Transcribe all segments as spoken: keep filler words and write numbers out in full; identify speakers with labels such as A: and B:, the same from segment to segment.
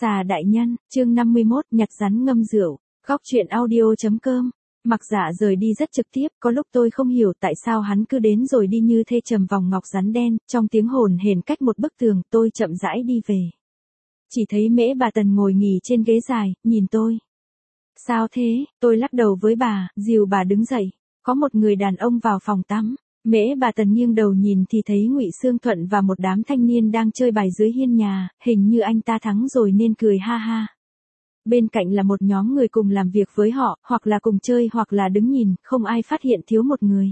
A: Xà đại nhân, chương năm mươi mốt, nhặt rắn ngâm rượu, góc truyện audio.com. Mặc Dạ rời đi rất trực tiếp, có lúc tôi không hiểu tại sao hắn cứ đến rồi đi như thê trầm vòng ngọc rắn đen, trong tiếng hồn hển cách một bức tường, tôi chậm rãi đi về. Chỉ thấy Mễ bà Tần ngồi nghỉ trên ghế dài, nhìn tôi. Sao thế, tôi lắc đầu với bà, dìu bà đứng dậy, có một người đàn ông vào phòng tắm. Mễ bà Tần nghiêng đầu nhìn thì thấy Ngụy Xương Thuận và một đám thanh niên đang chơi bài dưới hiên nhà, hình như anh ta thắng rồi nên cười ha ha. Bên cạnh là một nhóm người cùng làm việc với họ, hoặc là cùng chơi hoặc là đứng nhìn, không ai phát hiện thiếu một người.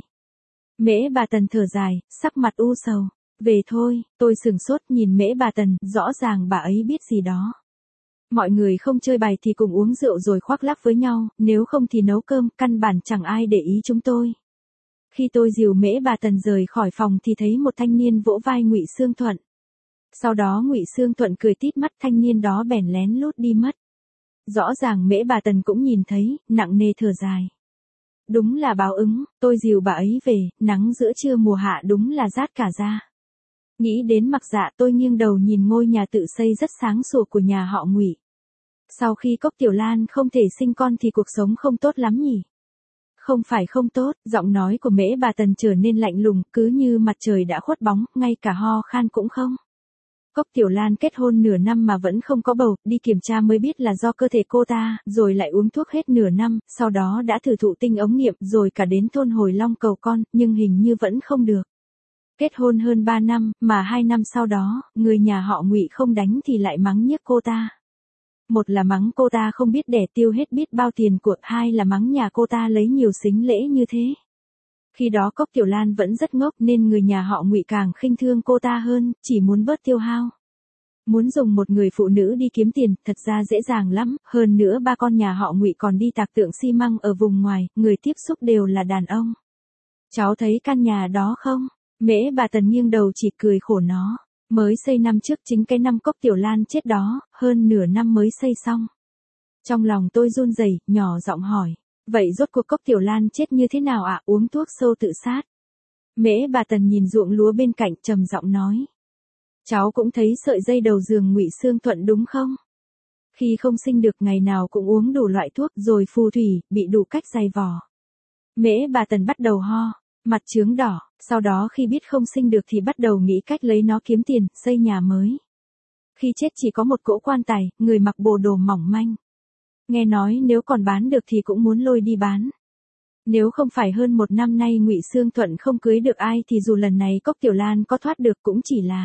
A: Mễ bà Tần thở dài, sắc mặt u sầu. Về thôi, tôi sửng sốt nhìn Mễ bà Tần, rõ ràng bà ấy biết gì đó. Mọi người không chơi bài thì cùng uống rượu rồi khoác lác với nhau, nếu không thì nấu cơm, căn bản chẳng ai để ý chúng tôi. Khi tôi dìu Mễ bà Tần rời khỏi phòng thì thấy một thanh niên vỗ vai Ngụy Xương Thuận. Sau đó Ngụy Xương Thuận cười tít mắt, thanh niên đó bèn lén lút đi mất. Rõ ràng Mễ bà Tần cũng nhìn thấy, nặng nề thở dài. Đúng là báo ứng, tôi dìu bà ấy về, nắng giữa trưa mùa hạ đúng là rát cả da. Nghĩ đến Mặc Dạ, tôi nghiêng đầu nhìn ngôi nhà tự xây rất sáng sủa của nhà họ Ngụy. Sau khi Cốc Tiểu Lan không thể sinh con thì cuộc sống không tốt lắm nhỉ? Không phải không tốt, giọng nói của Mễ bà Tần trở nên lạnh lùng, cứ như mặt trời đã khuất bóng, ngay cả ho khan cũng không. Cốc Tiểu Lan kết hôn nửa năm mà vẫn không có bầu, đi kiểm tra mới biết là do cơ thể cô ta, rồi lại uống thuốc hết nửa năm, sau đó đã thử thụ tinh ống nghiệm, rồi cả đến thôn Hồi Long cầu con, nhưng hình như vẫn không được. Kết hôn hơn ba năm, mà hai năm sau đó, người nhà họ Ngụy không đánh thì lại mắng nhiếc cô ta. Một là mắng cô ta không biết đẻ tiêu hết biết bao tiền của, hai là mắng nhà cô ta lấy nhiều sính lễ như thế. Khi đó Cốc Tiểu Lan vẫn rất ngốc nên người nhà họ Ngụy càng khinh thương cô ta hơn, chỉ muốn bớt tiêu hao. Muốn dùng một người phụ nữ đi kiếm tiền, thật ra dễ dàng lắm, hơn nữa ba con nhà họ Ngụy còn đi tạc tượng xi măng ở vùng ngoài, người tiếp xúc đều là đàn ông. Cháu thấy căn nhà đó không? Mễ bà Tần nghiêng đầu chỉ cười khổ nó. Mới xây năm trước chính cái năm Cốc Tiểu Lan chết đó, hơn nửa năm mới xây xong. Trong lòng tôi run rẩy, nhỏ giọng hỏi. Vậy rốt cuộc Cốc Tiểu Lan chết như thế nào ạ? À? Uống thuốc sâu tự sát. Mễ bà Tần nhìn ruộng lúa bên cạnh trầm giọng nói. Cháu cũng thấy sợi dây đầu giường Ngụy Xương Thuận đúng không? Khi không sinh được ngày nào cũng uống đủ loại thuốc rồi phù thủy, bị đủ cách giày vò. Mễ bà Tần bắt đầu ho, mặt chướng đỏ, sau đó khi biết không sinh được thì bắt đầu nghĩ cách lấy nó kiếm tiền, xây nhà mới. Khi chết chỉ có một cỗ quan tài, người mặc bộ đồ mỏng manh. Nghe nói nếu còn bán được thì cũng muốn lôi đi bán. Nếu không phải hơn một năm nay Ngụy Xương Thuận không cưới được ai thì dù lần này Cốc Tiểu Lan có thoát được cũng chỉ là.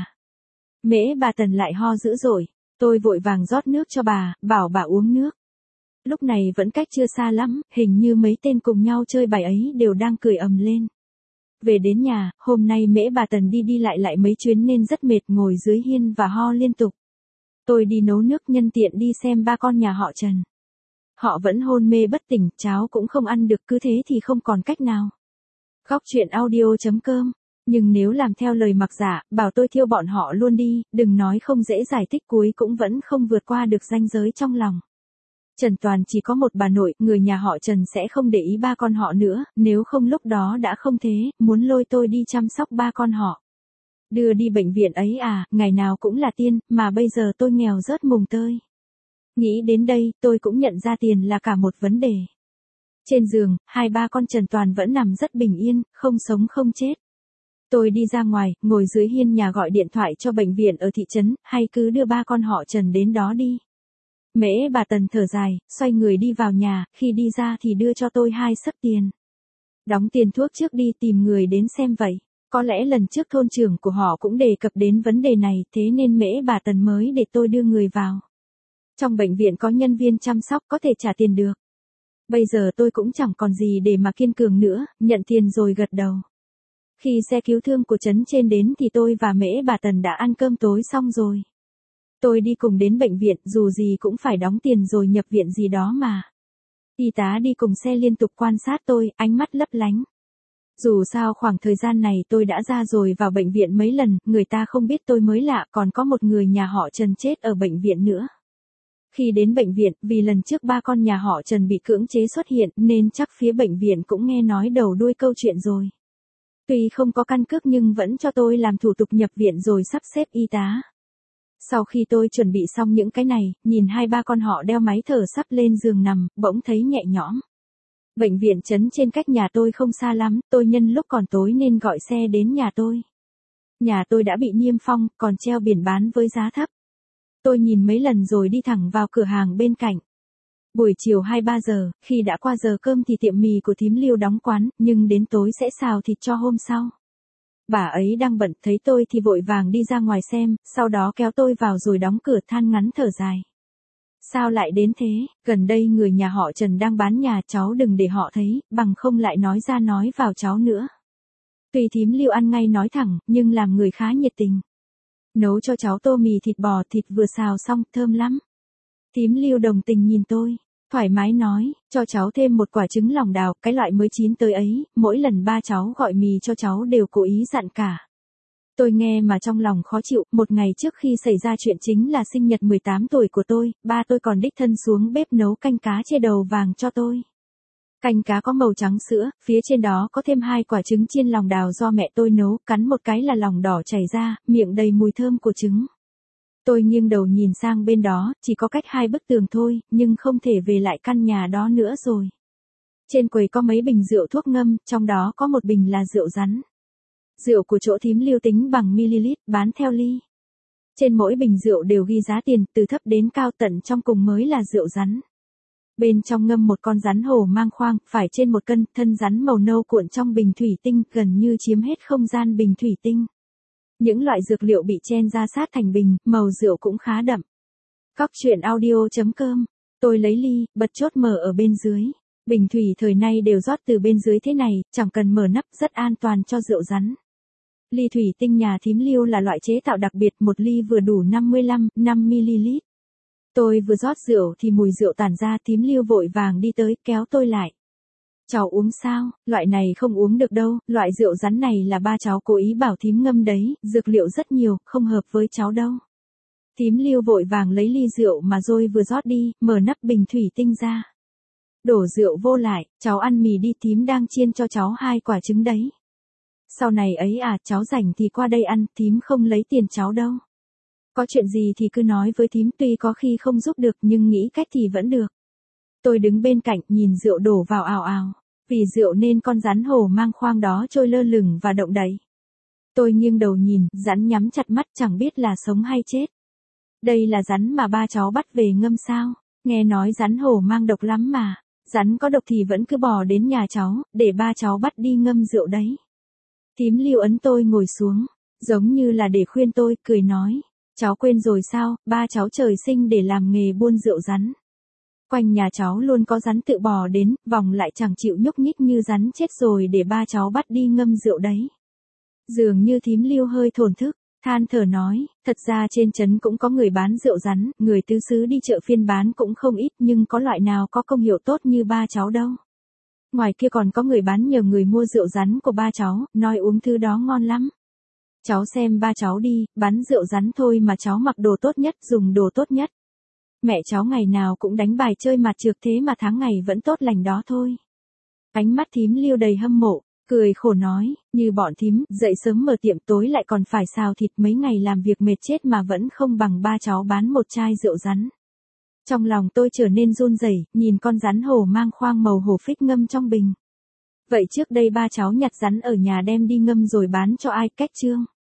A: Mễ bà Tần lại ho dữ dội, tôi vội vàng rót nước cho bà, bảo bà uống nước. Lúc này vẫn cách chưa xa lắm, hình như mấy tên cùng nhau chơi bài ấy đều đang cười ầm lên. Về đến nhà, hôm nay Mễ bà Tần đi đi lại lại mấy chuyến nên rất mệt, ngồi dưới hiên và ho liên tục. Tôi đi nấu nước nhân tiện đi xem ba con nhà họ Trần. Họ vẫn hôn mê bất tỉnh, cháo cũng không ăn được, cứ thế thì không còn cách nào. Góc truyện audio.com. Nhưng nếu làm theo lời Mặc Dạ, bảo tôi thiêu bọn họ luôn đi, đừng nói không dễ giải thích, cuối cũng vẫn không vượt qua được ranh giới trong lòng. Trần Toàn chỉ có một bà nội, người nhà họ Trần sẽ không để ý ba con họ nữa, nếu không lúc đó đã không thế, muốn lôi tôi đi chăm sóc ba con họ. Đưa đi bệnh viện ấy à, ngày nào cũng là tiên, mà bây giờ tôi nghèo rớt mùng tơi. Nghĩ đến đây, tôi cũng nhận ra tiền là cả một vấn đề. Trên giường, hai ba con Trần Toàn vẫn nằm rất bình yên, không sống không chết. Tôi đi ra ngoài, ngồi dưới hiên nhà gọi điện thoại cho bệnh viện ở thị trấn, hay cứ đưa ba con họ Trần đến đó đi. Mễ bà Tần thở dài, xoay người đi vào nhà, khi đi ra thì đưa cho tôi hai xấp tiền. Đóng tiền thuốc trước đi, tìm người đến xem vậy. Có lẽ lần trước thôn trưởng của họ cũng đề cập đến vấn đề này, thế nên Mễ bà Tần mới để tôi đưa người vào. Trong bệnh viện có nhân viên chăm sóc có thể trả tiền được. Bây giờ tôi cũng chẳng còn gì để mà kiên cường nữa, nhận tiền rồi gật đầu. Khi xe cứu thương của trấn trên đến thì tôi và Mễ bà Tần đã ăn cơm tối xong rồi. Tôi đi cùng đến bệnh viện, dù gì cũng phải đóng tiền rồi nhập viện gì đó mà. Y tá đi cùng xe liên tục quan sát tôi, ánh mắt lấp lánh. Dù sao khoảng thời gian này tôi đã ra rồi vào bệnh viện mấy lần, người ta không biết tôi mới lạ, còn có một người nhà họ Trần chết ở bệnh viện nữa. Khi đến bệnh viện, vì lần trước ba con nhà họ Trần bị cưỡng chế xuất hiện, nên chắc phía bệnh viện cũng nghe nói đầu đuôi câu chuyện rồi. Tuy không có căn cước nhưng vẫn cho tôi làm thủ tục nhập viện rồi sắp xếp y tá. Sau khi tôi chuẩn bị xong những cái này, nhìn hai ba con họ đeo máy thở sắp lên giường nằm, bỗng thấy nhẹ nhõm. Bệnh viện trấn trên cách nhà tôi không xa lắm, tôi nhân lúc còn tối nên gọi xe đến nhà tôi. Nhà tôi đã bị niêm phong, còn treo biển bán với giá thấp. Tôi nhìn mấy lần rồi đi thẳng vào cửa hàng bên cạnh. Buổi chiều hai ba giờ, khi đã qua giờ cơm thì tiệm mì của thím Lưu đóng quán, nhưng đến tối sẽ xào thịt cho hôm sau. Bà ấy đang bận, thấy tôi thì vội vàng đi ra ngoài xem, sau đó kéo tôi vào rồi đóng cửa, than ngắn thở dài. Sao lại đến thế, gần đây người nhà họ Trần đang bán nhà, cháu đừng để họ thấy, bằng không lại nói ra nói vào cháu nữa. Tuy thím Lưu ăn ngay nói thẳng, nhưng làm người khá nhiệt tình. Nấu cho cháu tô mì thịt bò, thịt vừa xào xong, thơm lắm. Thím Lưu đồng tình nhìn tôi, thoải mái nói, cho cháu thêm một quả trứng lòng đào, cái loại mới chín tới ấy, mỗi lần ba cháu gọi mì cho cháu đều cố ý dặn cả. Tôi nghe mà trong lòng khó chịu, một ngày trước khi xảy ra chuyện chính là sinh nhật mười tám tuổi của tôi, ba tôi còn đích thân xuống bếp nấu canh cá chê đầu vàng cho tôi. Canh cá có màu trắng sữa, phía trên đó có thêm hai quả trứng chiên lòng đào do mẹ tôi nấu, cắn một cái là lòng đỏ chảy ra, miệng đầy mùi thơm của trứng. Tôi nghiêng đầu nhìn sang bên đó, chỉ có cách hai bức tường thôi, nhưng không thể về lại căn nhà đó nữa rồi. Trên quầy có mấy bình rượu thuốc ngâm, trong đó có một bình là rượu rắn. Rượu của chỗ thím Lưu tính bằng ml, bán theo ly. Trên mỗi bình rượu đều ghi giá tiền, từ thấp đến cao, tận trong cùng mới là rượu rắn. Bên trong ngâm một con rắn hổ mang khoang, phải trên một cân, thân rắn màu nâu cuộn trong bình thủy tinh, gần như chiếm hết không gian bình thủy tinh. Những loại dược liệu bị chen ra sát thành bình, màu rượu cũng khá đậm. Cóc truyện audio chấm com. Tôi lấy ly, bật chốt mở ở bên dưới. Bình thủy thời nay đều rót từ bên dưới thế này, chẳng cần mở nắp, rất an toàn cho rượu rắn. Ly thủy tinh nhà thím Lưu là loại chế tạo đặc biệt, một ly vừa đủ năm mươi lăm, năm mi-li-lít. Tôi vừa rót rượu thì mùi rượu tản ra, thím Lưu vội vàng đi tới, kéo tôi lại. Cháu uống sao, loại này không uống được đâu, loại rượu rắn này là ba cháu cố ý bảo thím ngâm đấy, dược liệu rất nhiều, không hợp với cháu đâu. Thím Lưu vội vàng lấy ly rượu mà rồi vừa rót đi, mở nắp bình thủy tinh ra. Đổ rượu vô lại, cháu ăn mì đi, thím đang chiên cho cháu hai quả trứng đấy. Sau này ấy à, cháu rảnh thì qua đây ăn, thím không lấy tiền cháu đâu. Có chuyện gì thì cứ nói với thím, tuy có khi không giúp được nhưng nghĩ cách thì vẫn được. Tôi đứng bên cạnh nhìn rượu đổ vào ào ào. Vì rượu nên con rắn hổ mang khoang đó trôi lơ lửng và động đậy. Tôi nghiêng đầu nhìn, rắn nhắm chặt mắt chẳng biết là sống hay chết. Đây là rắn mà ba cháu bắt về ngâm sao? Nghe nói rắn hổ mang độc lắm mà. Rắn có độc thì vẫn cứ bò đến nhà cháu, để ba cháu bắt đi ngâm rượu đấy. Thím Lưu ấn tôi ngồi xuống, giống như là để khuyên tôi, cười nói. Cháu quên rồi sao, ba cháu trời sinh để làm nghề buôn rượu rắn. Quanh nhà cháu luôn có rắn tự bò đến, vòng lại chẳng chịu nhúc nhích như rắn chết rồi để ba cháu bắt đi ngâm rượu đấy. Dường như thím Lưu hơi thổn thức, than thở nói, thật ra trên trấn cũng có người bán rượu rắn, người tứ xứ đi chợ phiên bán cũng không ít nhưng có loại nào có công hiệu tốt như ba cháu đâu. Ngoài kia còn có người bán nhờ người mua rượu rắn của ba cháu, nói uống thứ đó ngon lắm. Cháu xem ba cháu đi, bán rượu rắn thôi mà cháu mặc đồ tốt nhất, dùng đồ tốt nhất. Mẹ cháu ngày nào cũng đánh bài chơi mặt trược thế mà tháng ngày vẫn tốt lành đó thôi. Ánh mắt thím Lưu đầy hâm mộ, cười khổ nói, như bọn thím, dậy sớm mở tiệm tối lại còn phải xào thịt, mấy ngày làm việc mệt chết mà vẫn không bằng ba cháu bán một chai rượu rắn. Trong lòng tôi trở nên run rẩy, nhìn con rắn hổ mang khoang màu hổ phích ngâm trong bình. Vậy trước đây ba cháu nhặt rắn ở nhà đem đi ngâm rồi bán cho ai, cách chương?